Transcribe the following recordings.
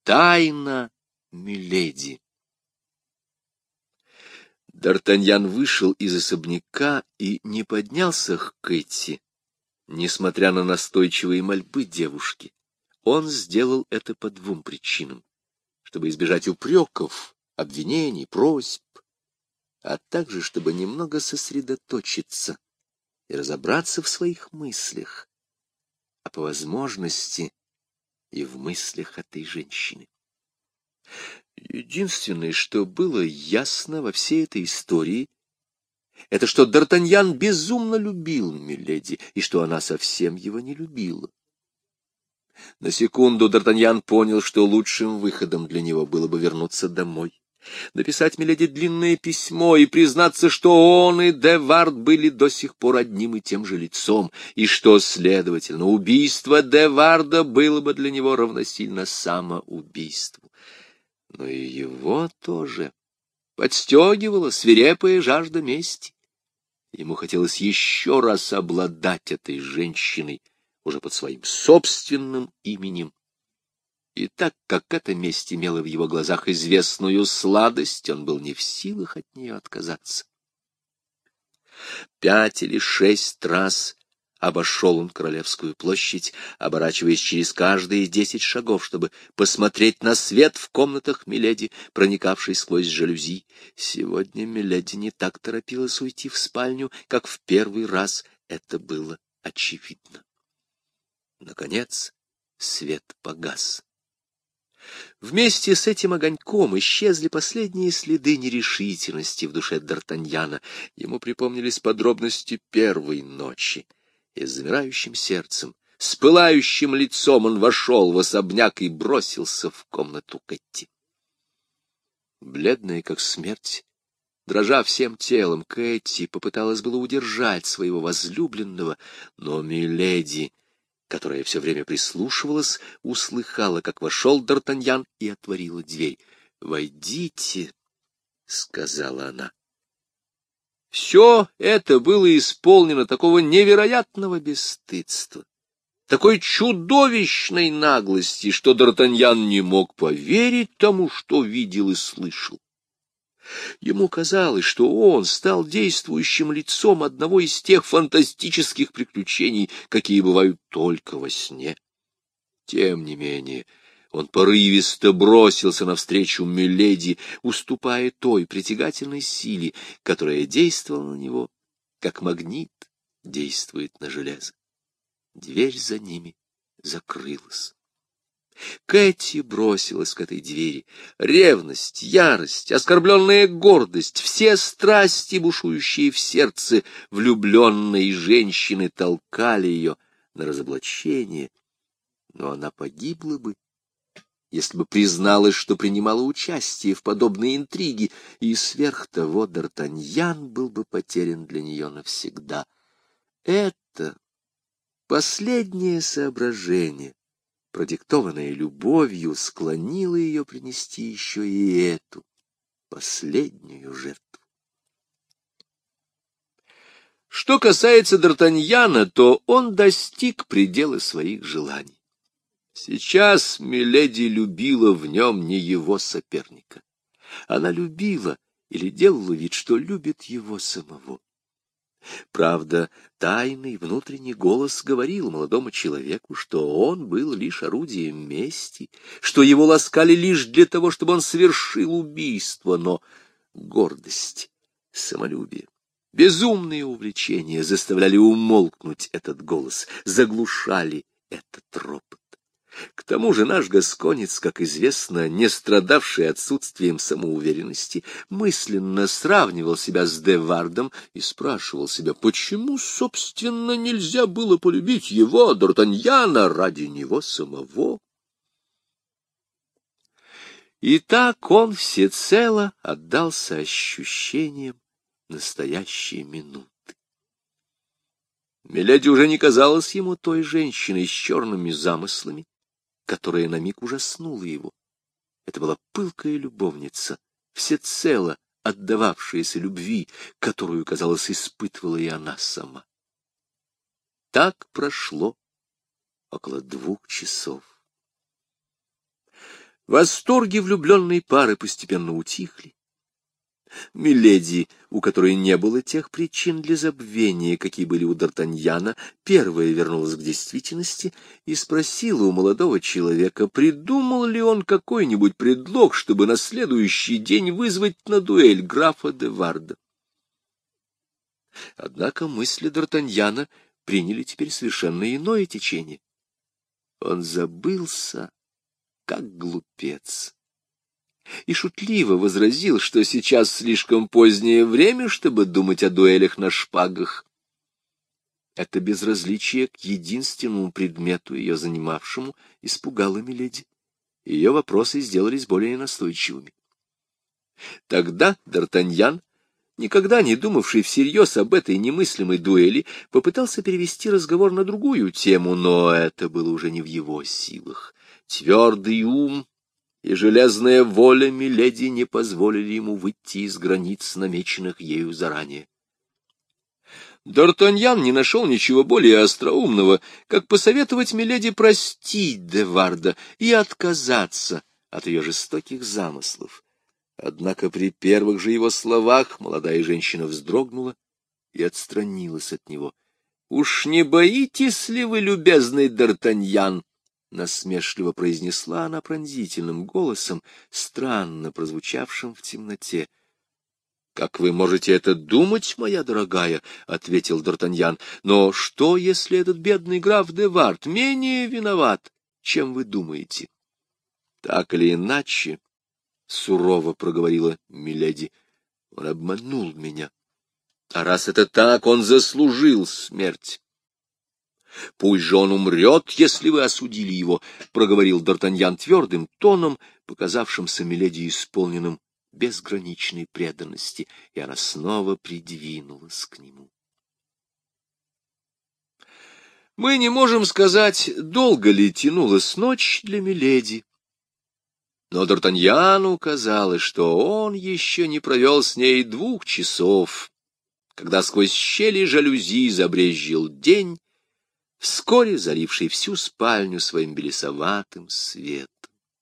Тайна миледи. Д'Артаньян вышел из особняка и не поднялся к Кэти, несмотря на настойчивые мольбы девушки. Он сделал это по двум причинам: чтобы избежать упреков, обвинений, просьб, а также чтобы немного сосредоточиться и разобраться в своих мыслях, а по возможности и в мыслях этой женщины. Единственное, что было ясно во всей этой истории, это что Д'Артаньян безумно любил миледи, и что она совсем его не любила. На секунду Д'Артаньян понял, что лучшим выходом для него было бы вернуться домой, написать миледи длинное письмо и признаться, что он и де Вард были до сих пор одним и тем же лицом, и что, следовательно, убийство де Варда было бы для него равносильно самоубийству. Но и его тоже подстегивала свирепая жажда мести. Ему хотелось еще раз обладать этой женщиной уже под своим собственным именем. И так как эта месть имела в его глазах известную сладость, он был не в силах от нее отказаться. 5 или 6 раз обошел он Королевскую площадь, оборачиваясь через каждые 10 шагов, чтобы посмотреть на свет в комнатах миледи, проникавший сквозь жалюзи. Сегодня миледи не так торопилась уйти в спальню, как в первый раз. Это было очевидно. Наконец свет погас. Вместе с этим огоньком исчезли последние следы нерешительности в душе Д'Артаньяна. Ему припомнились подробности первой ночи. И с замирающим сердцем, с пылающим лицом он вошел в особняк и бросился в комнату Кэти. Бледная, как смерть, дрожа всем телом, Кэти попыталась было удержать своего возлюбленного, но миледи, которая все время прислушивалась, услыхала, как вошел Д'Артаньян, и отворила дверь. «Войдите», — сказала она. Все это было исполнено такого невероятного бесстыдства, такой чудовищной наглости, что Д'Артаньян не мог поверить тому, что видел и слышал. Ему казалось, что он стал действующим лицом одного из тех фантастических приключений, какие бывают только во сне. Тем не менее, он порывисто бросился навстречу миледи, уступая той притягательной силе, которая действовала на него, как магнит действует на железо. Дверь за ними закрылась. Кэти бросилась к этой двери. Ревность, ярость, оскорбленная гордость, все страсти, бушующие в сердце влюбленной женщины, толкали ее на разоблачение, но она погибла бы, если бы призналась, что принимала участие в подобной интриге, и сверх того Д'Артаньян был бы потерян для нее навсегда. Это последнее соображение, продиктованное любовью, склонило ее принести еще и эту последнюю жертву. Что касается Д'Артаньяна, то он достиг предела своих желаний. Сейчас миледи любила в нем не его соперника. Она любила или делала вид, что любит его самого. Правда, тайный внутренний голос говорил молодому человеку, что он был лишь орудием мести, что его ласкали лишь для того, чтобы он совершил убийство, но гордость, самолюбие, безумные увлечения заставляли умолкнуть этот голос, заглушали этот ропот. К тому же наш гасконец, как известно, не страдавший отсутствием самоуверенности, мысленно сравнивал себя с де Вардом и спрашивал себя, почему, собственно, нельзя было полюбить его, Д'Артаньяна, ради него самого. И так он всецело отдался ощущениям настоящей минуты. Миледи уже не казалась ему той женщиной с черными замыслами, которая на миг ужаснула его. Это была пылкая любовница, всецело отдававшаяся любви, которую, казалось, испытывала и она сама. Так прошло около 2 часов. Восторги влюбленной пары постепенно утихли. Миледи, у которой не было тех причин для забвения, какие были у Д'Артаньяна, первая вернулась к действительности и спросила у молодого человека, придумал ли он какой-нибудь предлог, чтобы на следующий день вызвать на дуэль графа де Варда. Однако мысли Д'Артаньяна приняли теперь совершенно иное течение. Он забылся, как глупец, и шутливо возразил, что сейчас слишком позднее время, чтобы думать о дуэлях на шпагах. Это безразличие к единственному предмету, ее занимавшему, испугало миледи. Ее вопросы сделались более настойчивыми. Тогда Д'Артаньян, никогда не думавший всерьез об этой немыслимой дуэли, попытался перевести разговор на другую тему, но это было уже не в его силах. Твердый ум и железная воля миледи не позволили ему выйти из границ, намеченных ею заранее. Д'Артаньян не нашел ничего более остроумного, как посоветовать миледи простить де Варда и отказаться от ее жестоких замыслов. Однако при первых же его словах молодая женщина вздрогнула и отстранилась от него. — Уж не боитесь ли вы, любезный Д'Артаньян? — насмешливо произнесла она пронзительным голосом, странно прозвучавшим в темноте. — Как вы можете это думать, моя дорогая? — ответил Д'Артаньян. — Но что, если этот бедный граф де Вард менее виноват, чем вы думаете? — Так или иначе, — сурово проговорила миледи, — он обманул меня. А раз это так, он заслужил смерть. — Пусть же он умрет, если вы осудили его, — проговорил Д'Артаньян твердым тоном, показавшимся миледи исполненным безграничной преданности, и она снова придвинулась к нему. Мы не можем сказать, долго ли тянулась ночь для миледи, но Д'Артаньяну казалось, что он еще не провел с ней 2 часов, когда сквозь щели жалюзи забрезжил день, вскоре заливший всю спальню своим белесоватым светом.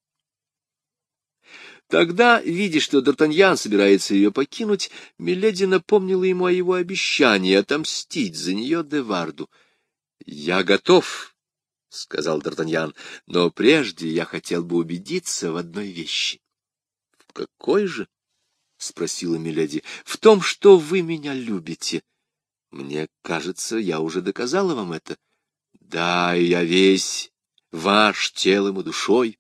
Тогда, видя, что Д'Артаньян собирается ее покинуть, миледи напомнила ему о его обещании отомстить за нее де Варду. — Я готов, — сказал Д'Артаньян, — но прежде я хотел бы убедиться в одной вещи. — В какой же? — спросила миледи. — В том, что вы меня любите. Мне кажется, я уже доказала вам это. Да, и я весь ваш телом и душой.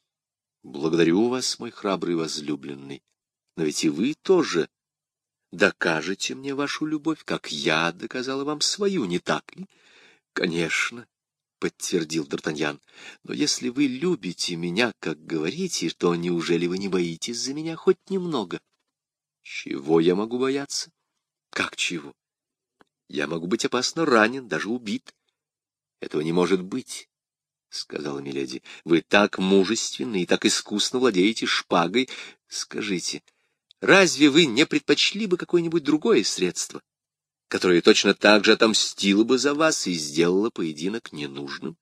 Благодарю вас, мой храбрый возлюбленный, но ведь и вы тоже докажете мне вашу любовь, как я доказала вам свою, не так ли? — Конечно, — подтвердил Д'Артаньян, — но если вы любите меня, как говорите, то неужели вы не боитесь за меня хоть немного? — Чего я могу бояться? — Как чего? Я могу быть опасно ранен, даже убит. — Этого не может быть, — сказала миледи. — Вы так мужественны и так искусно владеете шпагой. Скажите, разве вы не предпочли бы какое-нибудь другое средство, которое точно так же отомстило бы за вас и сделало поединок ненужным?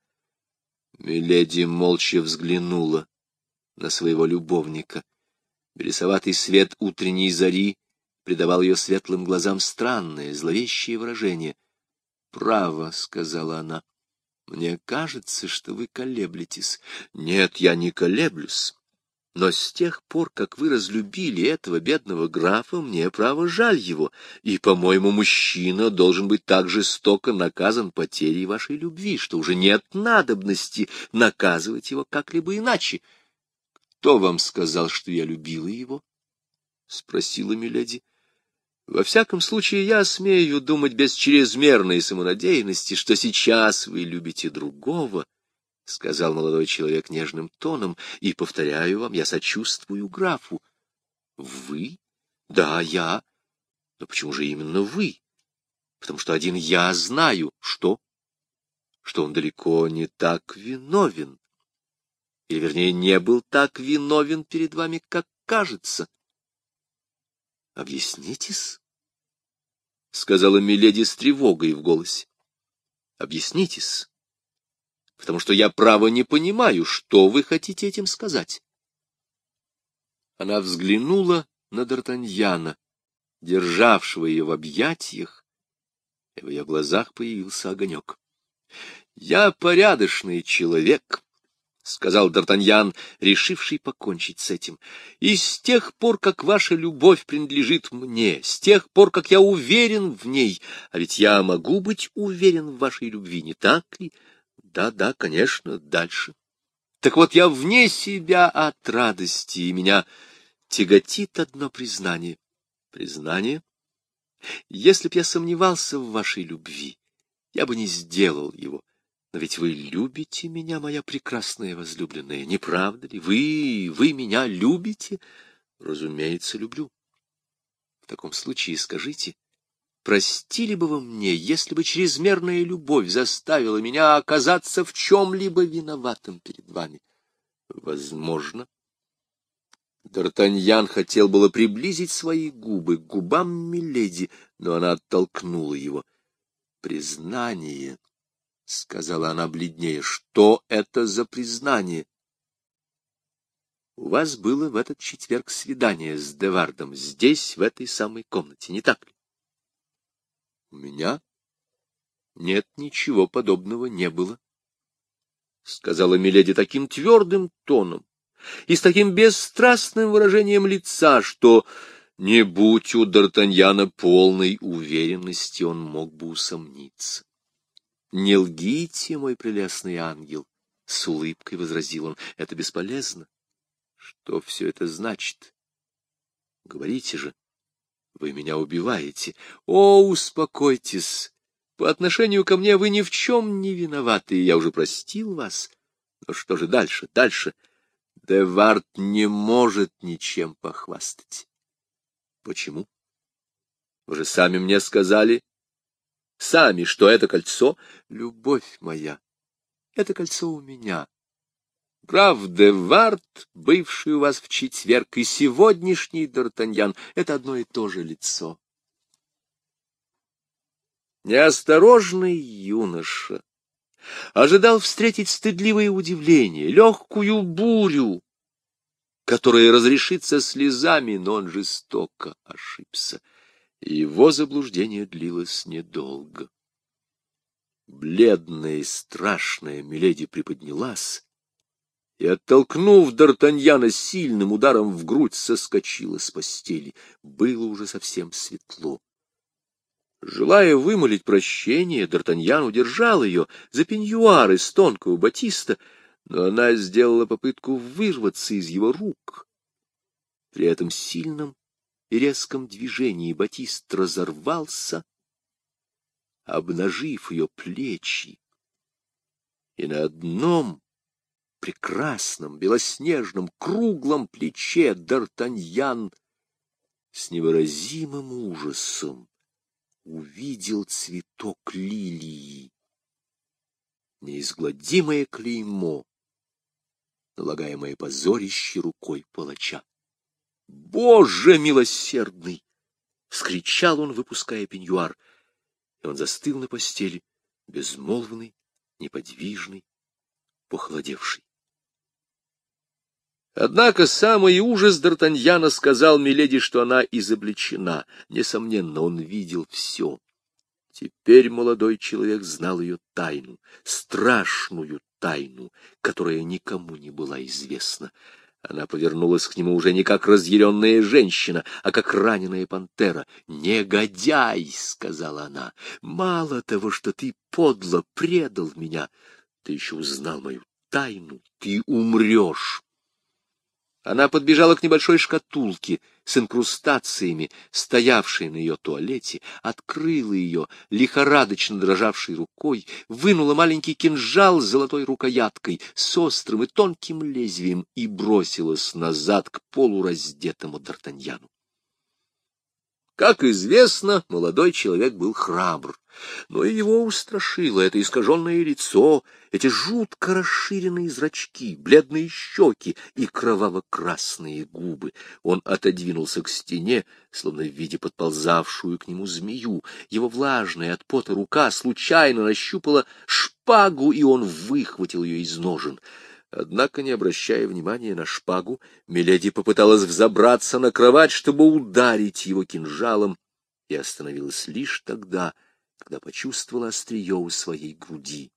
Миледи молча взглянула на своего любовника. Белесоватый свет утренней зари придавал ее светлым глазам странное, зловещее выражение. — Право, — сказала она, — мне кажется, что вы колеблетесь. — Нет, я не колеблюсь. Но с тех пор, как вы разлюбили этого бедного графа, мне, право, жаль его, и, по-моему, мужчина должен быть так жестоко наказан потерей вашей любви, что уже нет надобности наказывать его как-либо иначе. — Кто вам сказал, что я любила его? — спросила миледи. — Во всяком случае, я смею думать без чрезмерной самонадеянности, что сейчас вы любите другого, — сказал молодой человек нежным тоном, — и, повторяю вам, я сочувствую графу. — Вы? Да, я. Но почему же именно вы? Потому что один я знаю, что он далеко не так виновен. Или, вернее, не был так виновен перед вами, как кажется. — Объяснитесь, — сказала миледи с тревогой в голосе. — Объяснитесь, потому что я, право, не понимаю, что вы хотите этим сказать. Она взглянула на Д'Артаньяна, державшего ее в объятиях, и в ее глазах появился огонек. — Я порядочный человек, — сказал Д'Артаньян, решивший покончить с этим. — И с тех пор, как ваша любовь принадлежит мне, с тех пор, как я уверен в ней, а ведь я могу быть уверен в вашей любви, не так ли? Да, конечно, дальше. Так вот, я вне себя от радости, и меня тяготит одно признание. Признание? Если б я сомневался в вашей любви, я бы не сделал его. Но ведь вы любите меня, моя прекрасная возлюбленная, не правда ли? Вы меня любите? Разумеется, люблю. В таком случае скажите, простили бы вы мне, если бы чрезмерная любовь заставила меня оказаться в чем-либо виноватым перед вами? Возможно. Д'Артаньян хотел было приблизить свои губы к губам миледи, но она оттолкнула его. Признание, — сказала она бледнее. — Что это за признание? — У вас было в этот четверг свидание с де Вардом, здесь, в этой самой комнате, не так ли? — У меня? Нет, ничего подобного не было, — сказала миледи таким твердым тоном и с таким бесстрастным выражением лица, что, не будь у Д'Артаньяна полной уверенности, он мог бы усомниться. — Не лгите, мой прелестный ангел, — с улыбкой возразил он, — это бесполезно. Что все это значит? Говорите же, вы меня убиваете. О, успокойтесь, по отношению ко мне вы ни в чем не виноваты, и я уже простил вас. Но что же дальше, дальше? Де Вард не может ничем похвастать. Почему? Вы же сами мне сказали, что это кольцо — любовь моя. Это кольцо у меня. Граф де Вард, бывший у вас в четверг, и сегодняшний Д'Артаньян — это одно и то же лицо. Неосторожный юноша ожидал встретить стыдливое удивление, легкую бурю, которая разрешится слезами, но он жестоко ошибся. Его заблуждение длилось недолго. Бледная и страшная миледи приподнялась и, оттолкнув Д'Артаньяна сильным ударом в грудь, соскочила с постели. Было уже совсем светло. Желая вымолить прощение, Д'Артаньян удержал ее за пеньюар из тонкого батиста, но она сделала попытку вырваться из его рук. При этом сильном и резком движении батист разорвался, обнажив ее плечи, и на одном прекрасном белоснежном круглом плече Д'Артаньян с невыразимым ужасом увидел цветок лилии, неизгладимое клеймо, налагаемое позорище рукой палача. «Боже милосердный!» — вскричал он, выпуская пеньюар, и он застыл на постели, безмолвный, неподвижный, похолодевший. Однако самый ужас Д'Артаньяна сказал миледи, что она изобличена. Несомненно, он видел все. Теперь молодой человек знал ее тайну, страшную тайну, которая никому не была известна. Она повернулась к нему уже не как разъяренная женщина, а как раненая пантера. «Негодяй!» — сказала она. «Мало того, что ты подло предал меня, ты еще узнал мою тайну. Ты умрешь!» Она подбежала к небольшой шкатулке с инкрустациями, стоявшей на ее туалете, открыла ее лихорадочно дрожавшей рукой, вынула маленький кинжал с золотой рукояткой, с острым и тонким лезвием и бросилась назад к полураздетому Д'Артаньяну. Как известно, молодой человек был храбр, но и его устрашило это искаженное лицо, эти жутко расширенные зрачки, бледные щеки и кроваво-красные губы. Он отодвинулся к стене, словно в виде подползавшую к нему змею. Его влажная от пота рука случайно нащупала шпагу, и он выхватил ее из ножен. Однако, не обращая внимания на шпагу, миледи попыталась взобраться на кровать, чтобы ударить его кинжалом, и остановилась лишь тогда, когда почувствовала острие у своей груди.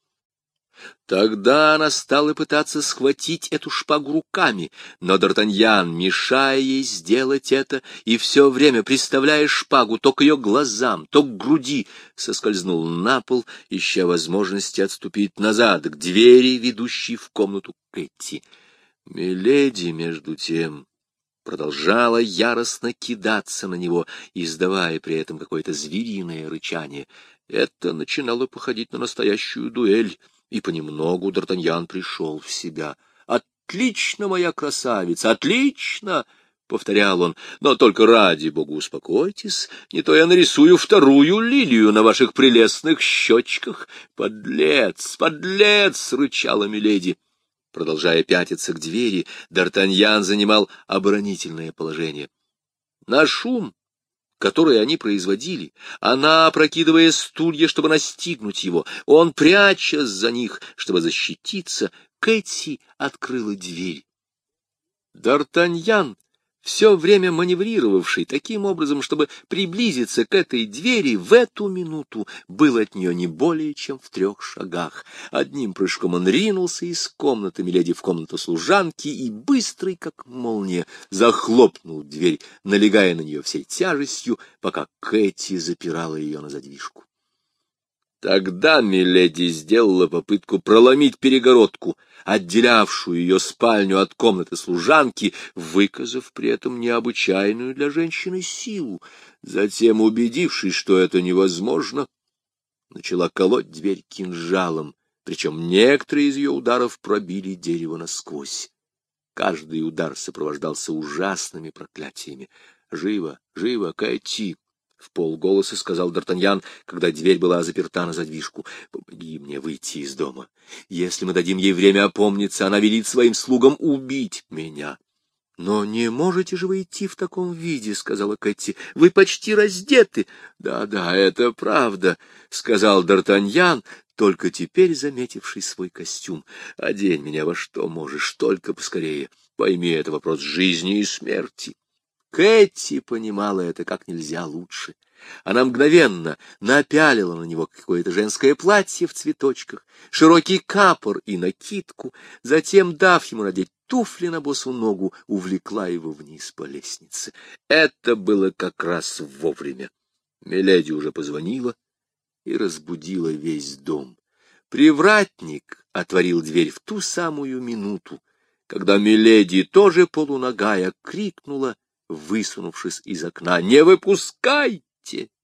Тогда она стала пытаться схватить эту шпагу руками, но Д'Артаньян, мешая ей сделать это, и все время приставляя шпагу то к ее глазам, то к груди, соскользнул на пол, ища возможности отступить назад, к двери, ведущей в комнату Кэти. Миледи, между тем, продолжала яростно кидаться на него, издавая при этом какое-то звериное рычание. Это начинало походить на настоящую дуэль, и понемногу Д'Артаньян пришел в себя. «Отлично, моя красавица, отлично!» — повторял он. «Но только ради бога успокойтесь, не то я нарисую вторую лилию на ваших прелестных щечках». «Подлец, подлец!» — рычала миледи. Продолжая пятиться к двери, Д'Артаньян занимал оборонительное положение. На шум, который они производили, она, опрокидывая стулья, чтобы настигнуть его, он, прячась за них, чтобы защититься, Кэти открыла дверь. Д'Артаньян, все время маневрировавший таким образом, чтобы приблизиться к этой двери, в эту минуту был от нее не более чем в 3 шагах. Одним прыжком он ринулся из комнаты миледи в комнату служанки и, быстрый как молния, захлопнул дверь, налегая на нее всей тяжестью, пока Кэти запирала ее на задвижку. Тогда миледи сделала попытку проломить перегородку, отделявшую ее спальню от комнаты служанки, выказав при этом необычайную для женщины силу. Затем, убедившись, что это невозможно, начала колоть дверь кинжалом, причем некоторые из ее ударов пробили дерево насквозь. Каждый удар сопровождался ужасными проклятиями. «Живо, живо, Кэти!» — вполголоса сказал Д'Артаньян, когда дверь была заперта на задвижку. «Помоги мне выйти из дома. Если мы дадим ей время опомниться, она велит своим слугам убить меня». «Но не можете же вы идти в таком виде», — сказала Кэти. «Вы почти раздеты». «Да, это правда», — сказал Д'Артаньян, только теперь заметивший свой костюм. «Одень меня во что можешь, только поскорее. Пойми, это вопрос жизни и смерти». Кэти понимала это как нельзя лучше. Она мгновенно напялила на него какое-то женское платье в цветочках, широкий капор и накидку, затем, дав ему надеть туфли на босу ногу, увлекла его вниз по лестнице. Это было как раз вовремя. Миледи уже позвонила и разбудила весь дом. Привратник отворил дверь в ту самую минуту, когда миледи, тоже полунагая, крикнула, высунувшись из окна: «Не выпускайте!»